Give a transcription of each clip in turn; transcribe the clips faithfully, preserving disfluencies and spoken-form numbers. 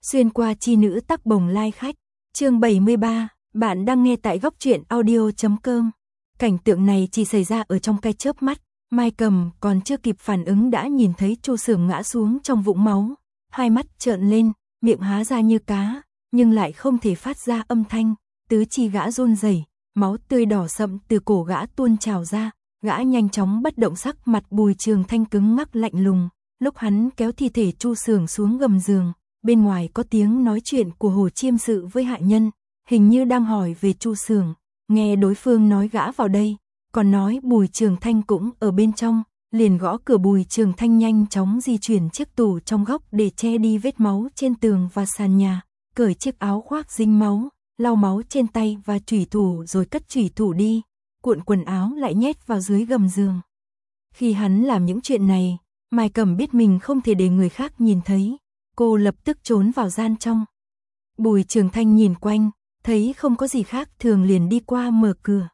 Xuyên qua chi nữ tắc bồng lai khách, chương bảy mươi ba, bạn đang nghe tại góc truyện audio chấm com. Cảnh tượng này chỉ xảy ra ở trong cái chớp mắt, Mai Cầm còn chưa kịp phản ứng đã nhìn thấy Chu Sưởng ngã xuống trong vũng máu, hai mắt trợn lên, miệng há ra như cá, nhưng lại không thể phát ra âm thanh, tứ chi gã run rẩy, máu tươi đỏ sậm từ cổ gã tuôn trào ra, gã nhanh chóng bất động, sắc mặt Bùi Trường Thanh cứng ngắc lạnh lùng, lúc hắn kéo thi thể Chu Sưởng xuống gầm giường. Bên ngoài có tiếng nói chuyện của Hồ Chiêm Sự với hạ nhân, hình như đang hỏi về Chu Sưởng, nghe đối phương nói gã vào đây, còn nói Bùi Trường Thanh cũng ở bên trong, liền gõ cửa. Bùi Trường Thanh nhanh chóng di chuyển chiếc tủ trong góc để che đi vết máu trên tường và sàn nhà, cởi chiếc áo khoác dính máu, lau máu trên tay và chủy thủ rồi cất chủy thủ đi, cuộn quần áo lại nhét vào dưới gầm giường. Khi hắn làm những chuyện này, Mai Cầm biết mình không thể để người khác nhìn thấy. Cô lập tức trốn vào gian trong. Bùi Trường Thanh nhìn quanh, thấy không có gì khác thường liền đi qua mở cửa.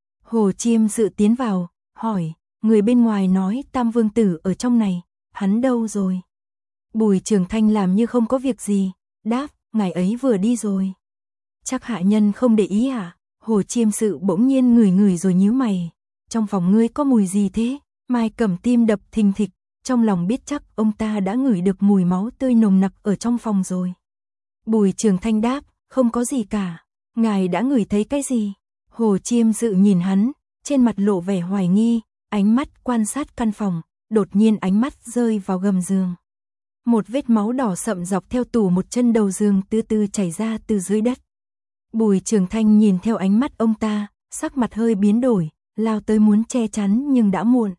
Hồ Chiêm Sự tiến vào, hỏi, người bên ngoài nói Tam Vương Tử ở trong này, hắn đâu rồi? Bùi Trường Thanh làm như không có việc gì, đáp, ngài ấy vừa đi rồi. Chắc hạ nhân không để ý à? Hồ Chiêm Sự bỗng nhiên ngửi ngửi rồi nhíu mày. Trong phòng ngươi có mùi gì thế? Mai Cầm tim đập thình thịch. Trong lòng biết chắc ông ta đã ngửi được mùi máu tươi nồng nặc ở trong phòng rồi. Bùi Trường Thanh đáp, không có gì cả. Ngài đã ngửi thấy cái gì? Hồ Chiêm Sự nhìn hắn, trên mặt lộ vẻ hoài nghi, ánh mắt quan sát căn phòng, đột nhiên ánh mắt rơi vào gầm giường. Một vết máu đỏ sậm dọc theo tủ một chân đầu giường từ từ chảy ra từ dưới đất. Bùi Trường Thanh nhìn theo ánh mắt ông ta, sắc mặt hơi biến đổi, lao tới muốn che chắn nhưng đã muộn.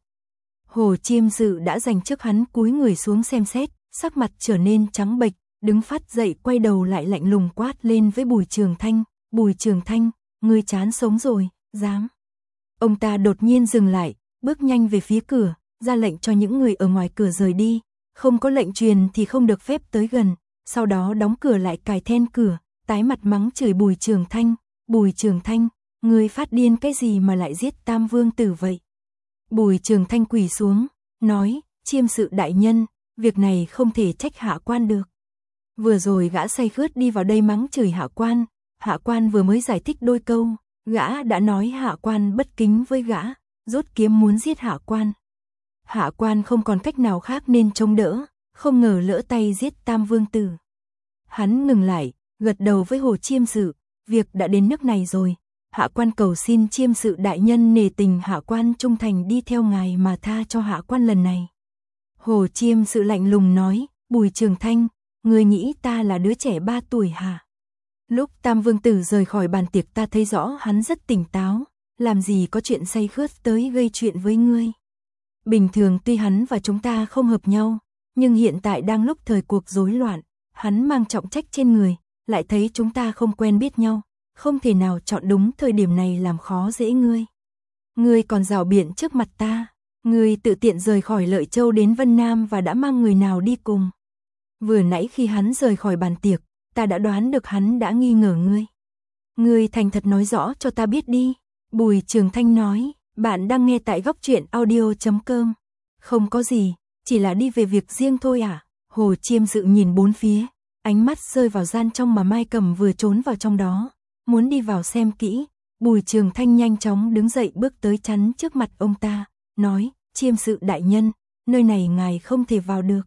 Hồ Chiêm Sự đã giành trước hắn, cúi người xuống xem xét, sắc mặt trở nên trắng bệch, đứng phát dậy quay đầu lại lạnh lùng quát lên với Bùi Trường Thanh, Bùi Trường Thanh, ngươi chán sống rồi, dám. Ông ta đột nhiên dừng lại, bước nhanh về phía cửa, ra lệnh cho những người ở ngoài cửa rời đi, không có lệnh truyền thì không được phép tới gần, sau đó đóng cửa lại cài then cửa, tái mặt mắng chửi Bùi Trường Thanh, Bùi Trường Thanh, ngươi phát điên cái gì mà lại giết Tam Vương Tử vậy? Bùi Trường Thanh quỳ xuống, nói, Chiêm Sự đại nhân, việc này không thể trách hạ quan được. Vừa rồi gã say khướt đi vào đây mắng chửi hạ quan, hạ quan vừa mới giải thích đôi câu, gã đã nói hạ quan bất kính với gã, rút kiếm muốn giết hạ quan. Hạ quan không còn cách nào khác nên chống đỡ, không ngờ lỡ tay giết Tam Vương Tử. Hắn ngừng lại, gật đầu với Hồ Chiêm Sự, việc đã đến nước này rồi. Hạ quan cầu xin Chiêm Sự đại nhân nể tình hạ quan trung thành đi theo ngài mà tha cho hạ quan lần này. Hồ Chiêm Sự lạnh lùng nói, Bùi Trường Thanh, ngươi nghĩ ta là đứa trẻ ba tuổi hả? Lúc Tam Vương Tử rời khỏi bàn tiệc ta thấy rõ hắn rất tỉnh táo, làm gì có chuyện say khướt tới gây chuyện với ngươi. Bình thường tuy hắn và chúng ta không hợp nhau, nhưng hiện tại đang lúc thời cuộc rối loạn, hắn mang trọng trách trên người, lại thấy chúng ta không quen biết nhau. Không thể nào chọn đúng thời điểm này làm khó dễ ngươi. Ngươi còn rảo biện trước mặt ta, ngươi tự tiện rời khỏi Lợi Châu đến Vân Nam và đã mang người nào đi cùng. Vừa nãy khi hắn rời khỏi bàn tiệc, ta đã đoán được hắn đã nghi ngờ ngươi. Ngươi thành thật nói rõ cho ta biết đi. Bùi Trường Thanh nói, bạn đang nghe tại góc truyện audio chấm com. Không có gì, chỉ là đi về việc riêng thôi à? Hồ Chiêm Sự nhìn bốn phía, ánh mắt rơi vào gian trong mà Mai Cầm vừa trốn vào trong đó. Muốn đi vào xem kỹ, Bùi Trường Thanh nhanh chóng đứng dậy bước tới chắn trước mặt ông ta, nói, Chiêm Sự đại nhân, nơi này ngài không thể vào được.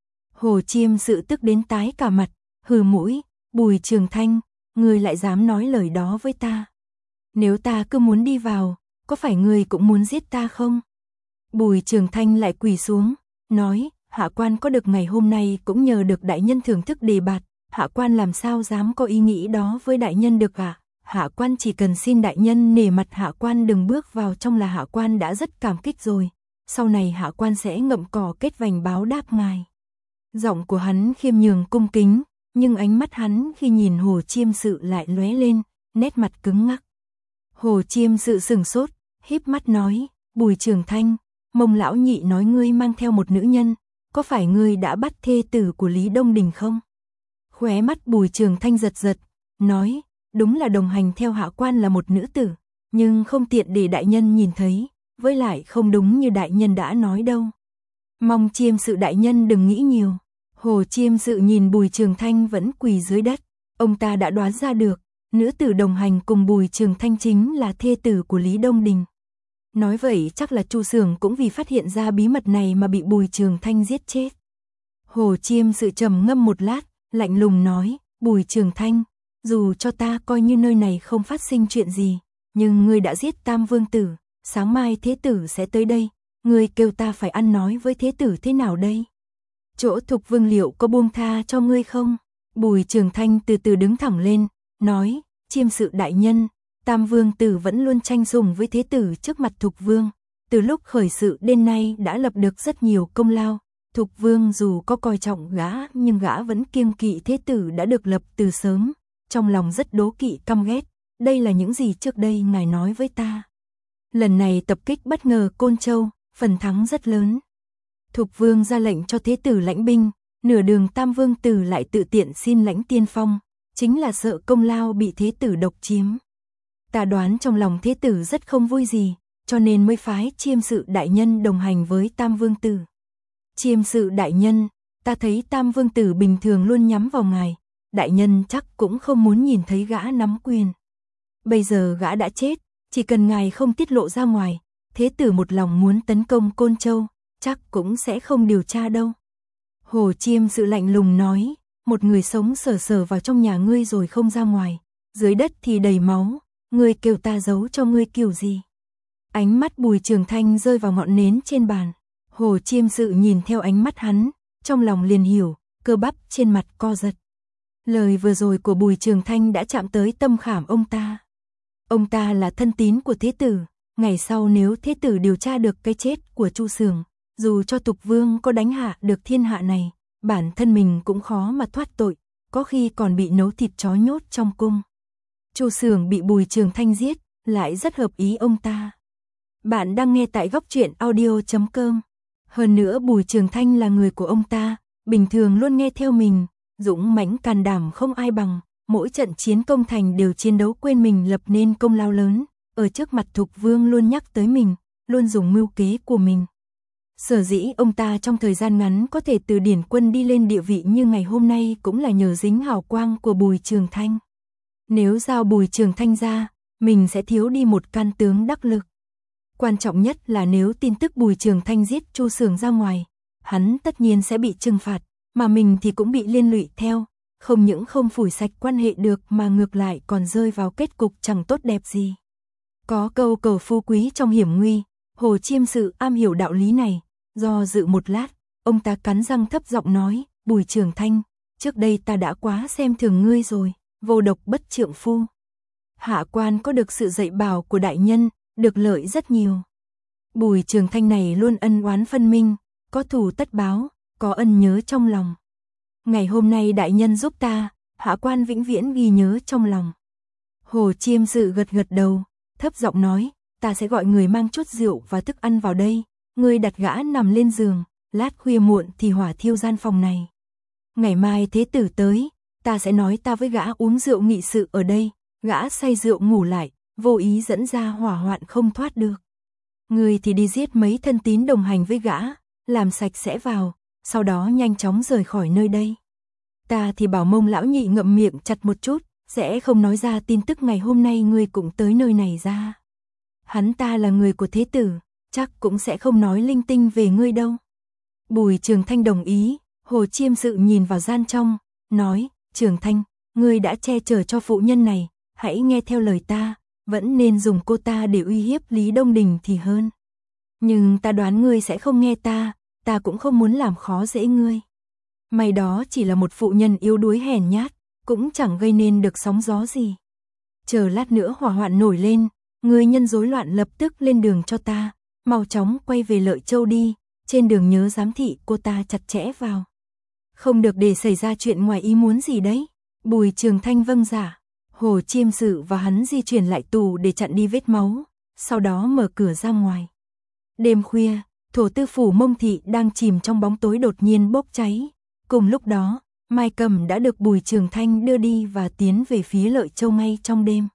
Hồ Chiêm Sự tức đến tái cả mặt, hừ mũi, Bùi Trường Thanh, ngươi lại dám nói lời đó với ta. Nếu ta cứ muốn đi vào, có phải ngươi cũng muốn giết ta không? Bùi Trường Thanh lại quỳ xuống, nói, hạ quan có được ngày hôm nay cũng nhờ được đại nhân thưởng thức đề bạt. Hạ quan làm sao dám có ý nghĩ đó với đại nhân được à? Hạ quan chỉ cần xin đại nhân nể mặt hạ quan đừng bước vào trong là hạ quan đã rất cảm kích rồi. Sau này hạ quan sẽ ngậm cỏ kết vành báo đáp ngài. Giọng của hắn khiêm nhường cung kính, nhưng ánh mắt hắn khi nhìn Hồ Chiêm Sự lại lóe lên, nét mặt cứng ngắc. Hồ Chiêm Sự sừng sốt, híp mắt nói, Bùi Trường Thanh, Mông lão nhị nói ngươi mang theo một nữ nhân, có phải ngươi đã bắt thê tử của Lý Đông Đình không? Khóe mắt Bùi Trường Thanh giật giật, nói, đúng là đồng hành theo hạ quan là một nữ tử, nhưng không tiện để đại nhân nhìn thấy, với lại không đúng như đại nhân đã nói đâu. Mong Chiêm Sự đại nhân đừng nghĩ nhiều. Hồ Chiêm Sự nhìn Bùi Trường Thanh vẫn quỳ dưới đất, ông ta đã đoán ra được, nữ tử đồng hành cùng Bùi Trường Thanh chính là thê tử của Lý Đông Đình. Nói vậy chắc là Chu Sưởng cũng vì phát hiện ra bí mật này mà bị Bùi Trường Thanh giết chết. Hồ Chiêm Sự trầm ngâm một lát, lạnh lùng nói, Bùi Trường Thanh, dù cho ta coi như nơi này không phát sinh chuyện gì, nhưng ngươi đã giết Tam Vương Tử, sáng mai Thế Tử sẽ tới đây, ngươi kêu ta phải ăn nói với Thế Tử thế nào đây? Chỗ Thục Vương liệu có buông tha cho ngươi không? Bùi Trường Thanh từ từ đứng thẳng lên, nói, Chiêm Sự đại nhân, Tam Vương Tử vẫn luôn tranh sủng với Thế Tử trước mặt Thục Vương, từ lúc khởi sự đến nay đã lập được rất nhiều công lao. Thục Vương dù có coi trọng gã nhưng gã vẫn kiêng kỵ Thế Tử đã được lập từ sớm, trong lòng rất đố kỵ căm ghét, đây là những gì trước đây ngài nói với ta. Lần này tập kích bất ngờ Côn Châu, phần thắng rất lớn. Thục Vương ra lệnh cho Thế Tử lãnh binh, nửa đường Tam Vương Tử lại tự tiện xin lãnh tiên phong, chính là sợ công lao bị Thế Tử độc chiếm. Ta đoán trong lòng Thế Tử rất không vui gì, cho nên mới phái Chiêm Sự đại nhân đồng hành với Tam Vương Tử. Chiêm Sự đại nhân, ta thấy Tam Vương Tử bình thường luôn nhắm vào ngài, đại nhân chắc cũng không muốn nhìn thấy gã nắm quyền. Bây giờ gã đã chết, chỉ cần ngài không tiết lộ ra ngoài, Thế Tử một lòng muốn tấn công Côn Châu, chắc cũng sẽ không điều tra đâu. Hồ Chiêm Sự lạnh lùng nói, một người sống sờ sờ vào trong nhà ngươi rồi không ra ngoài, dưới đất thì đầy máu, ngươi kêu ta giấu cho ngươi kiểu gì? Ánh mắt Bùi Trường Thanh rơi vào ngọn nến trên bàn. Hồ Chiêm Sự nhìn theo ánh mắt hắn, trong lòng liền hiểu, cơ bắp trên mặt co giật. Lời vừa rồi của Bùi Trường Thanh đã chạm tới tâm khảm ông ta. Ông ta là thân tín của Thế Tử, ngày sau nếu Thế Tử điều tra được cái chết của Chu Sưởng, dù cho Thục Vương có đánh hạ được thiên hạ này, bản thân mình cũng khó mà thoát tội, có khi còn bị nấu thịt chó nhốt trong cung. Chu Sưởng bị Bùi Trường Thanh giết, lại rất hợp ý ông ta. Bạn đang nghe tại góc truyện audio chấm com. Hơn nữa Bùi Trường Thanh là người của ông ta, bình thường luôn nghe theo mình, dũng mãnh can đảm không ai bằng, mỗi trận chiến công thành đều chiến đấu quên mình lập nên công lao lớn, ở trước mặt Thục Vương luôn nhắc tới mình, luôn dùng mưu kế của mình. Sở dĩ ông ta trong thời gian ngắn có thể từ điển quân đi lên địa vị như ngày hôm nay cũng là nhờ dính hào quang của Bùi Trường Thanh. Nếu giao Bùi Trường Thanh ra, mình sẽ thiếu đi một can tướng đắc lực. Quan trọng nhất là nếu tin tức Bùi Trường Thanh giết Chu Sưởng ra ngoài, hắn tất nhiên sẽ bị trừng phạt, mà mình thì cũng bị liên lụy theo, không những không phủi sạch quan hệ được mà ngược lại còn rơi vào kết cục chẳng tốt đẹp gì. Có câu cầu phú quý trong hiểm nguy, Hồ Chiêm Sự am hiểu đạo lý này, do dự một lát, ông ta cắn răng thấp giọng nói, Bùi Trường Thanh, trước đây ta đã quá xem thường ngươi rồi, vô độc bất trượng phu. Hạ quan có được sự dạy bảo của đại nhân, được lợi rất nhiều. Bùi Trường Thanh này luôn ân oán phân minh, có thù tất báo, có ân nhớ trong lòng. Ngày hôm nay đại nhân giúp ta, hạ quan vĩnh viễn ghi nhớ trong lòng. Hồ Chiêm Sự gật gật đầu, thấp giọng nói, ta sẽ gọi người mang chút rượu và thức ăn vào đây, ngươi đặt gã nằm lên giường, lát khuya muộn thì hỏa thiêu gian phòng này. Ngày mai Thế Tử tới, ta sẽ nói ta với gã uống rượu nghị sự ở đây, gã say rượu ngủ lại, vô ý dẫn ra hỏa hoạn không thoát được. Ngươi thì đi giết mấy thân tín đồng hành với gã, làm sạch sẽ vào, sau đó nhanh chóng rời khỏi nơi đây. Ta thì bảo Mông lão nhị ngậm miệng chặt một chút, sẽ không nói ra tin tức ngày hôm nay ngươi cũng tới nơi này ra. Hắn ta là người của Thế Tử, chắc cũng sẽ không nói linh tinh về ngươi đâu. Bùi Trường Thanh đồng ý, Hồ Chiêm Sự nhìn vào gian trong, nói, Trường Thanh, ngươi đã che chở cho phụ nhân này, hãy nghe theo lời ta, vẫn nên dùng cô ta để uy hiếp Lý Đông Đình thì hơn. Nhưng ta đoán ngươi sẽ không nghe ta, ta cũng không muốn làm khó dễ ngươi. May đó chỉ là một phụ nhân yếu đuối hèn nhát, cũng chẳng gây nên được sóng gió gì. Chờ lát nữa hỏa hoạn nổi lên, ngươi nhân rối loạn lập tức lên đường cho ta, mau chóng quay về Lợi Châu đi, trên đường nhớ giám thị cô ta chặt chẽ vào. Không được để xảy ra chuyện ngoài ý muốn gì đấy. Bùi Trường Thanh vâng dạ. Hồ Chiêm Sự và hắn di chuyển lại tù để chặn đi vết máu, sau đó mở cửa ra ngoài. Đêm khuya, thổ tư phủ Mông Thị đang chìm trong bóng tối đột nhiên bốc cháy. Cùng lúc đó, Mai Cầm đã được Bùi Trường Thanh đưa đi và tiến về phía Lợi Châu ngay trong đêm.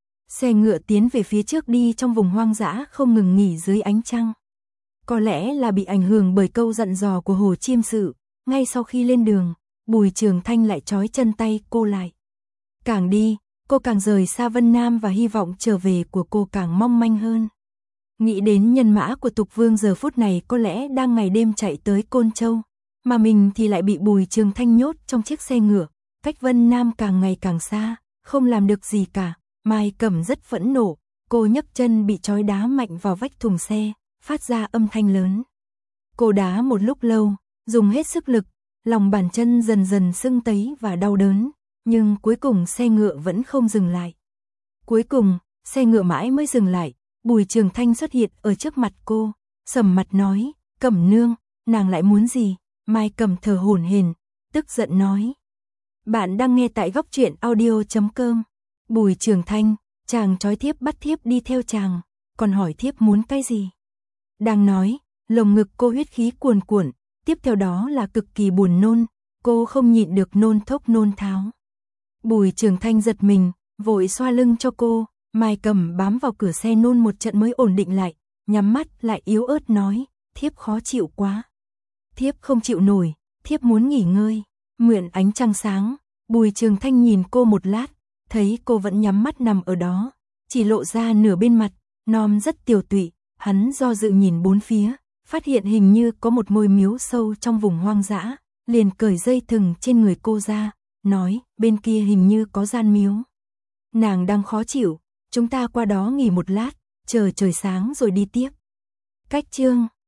Xe ngựa tiến về phía trước đi trong vùng hoang dã không ngừng nghỉ dưới ánh trăng. Có lẽ là bị ảnh hưởng bởi câu dặn dò của Hồ Chiêm Sự, ngay sau khi lên đường, Bùi Trường Thanh lại trói chân tay cô lại. Càng đi, cô càng rời xa Vân Nam và hy vọng trở về của cô càng mong manh hơn. Nghĩ đến nhân mã của Tục Vương giờ phút này có lẽ đang ngày đêm chạy tới Côn Châu, mà mình thì lại bị Bùi Trường Thanh nhốt trong chiếc xe ngựa, cách Vân Nam càng ngày càng xa, không làm được gì cả. Mai Cẩm rất phẫn nộ, cô nhấc chân bị trói đá mạnh vào vách thùng xe, phát ra âm thanh lớn. Cô đá một lúc lâu, dùng hết sức lực, lòng bàn chân dần dần sưng tấy và đau đớn, nhưng cuối cùng xe ngựa vẫn không dừng lại. Cuối cùng, xe ngựa mãi mới dừng lại, Bùi Trường Thanh xuất hiện ở trước mặt cô, sầm mặt nói, Cẩm nương, nàng lại muốn gì? Mai Cẩm thở hổn hển, tức giận nói. Bạn đang nghe tại góc truyện audio chấm com. Bùi Trường Thanh, chàng trói thiếp bắt thiếp đi theo chàng, còn hỏi thiếp muốn cái gì? Đang nói, lồng ngực cô huyết khí cuồn cuộn, tiếp theo đó là cực kỳ buồn nôn, cô không nhịn được nôn thốc nôn tháo. Bùi Trường Thanh giật mình, vội xoa lưng cho cô, Mai Cẩm bám vào cửa xe nôn một trận mới ổn định lại, nhắm mắt lại yếu ớt nói, thiếp khó chịu quá. Thiếp không chịu nổi, thiếp muốn nghỉ ngơi. Mượn ánh trăng sáng, Bùi Trường Thanh nhìn cô một lát, thấy cô vẫn nhắm mắt nằm ở đó, chỉ lộ ra nửa bên mặt, non rất tiều tụy, hắn do dự nhìn bốn phía, phát hiện hình như có một ngôi miếu sâu trong vùng hoang dã, liền cởi dây thừng trên người cô ra, nói, bên kia hình như có gian miếu. Nàng đang khó chịu, chúng ta qua đó nghỉ một lát, chờ trời sáng rồi đi tiếp. Cách chương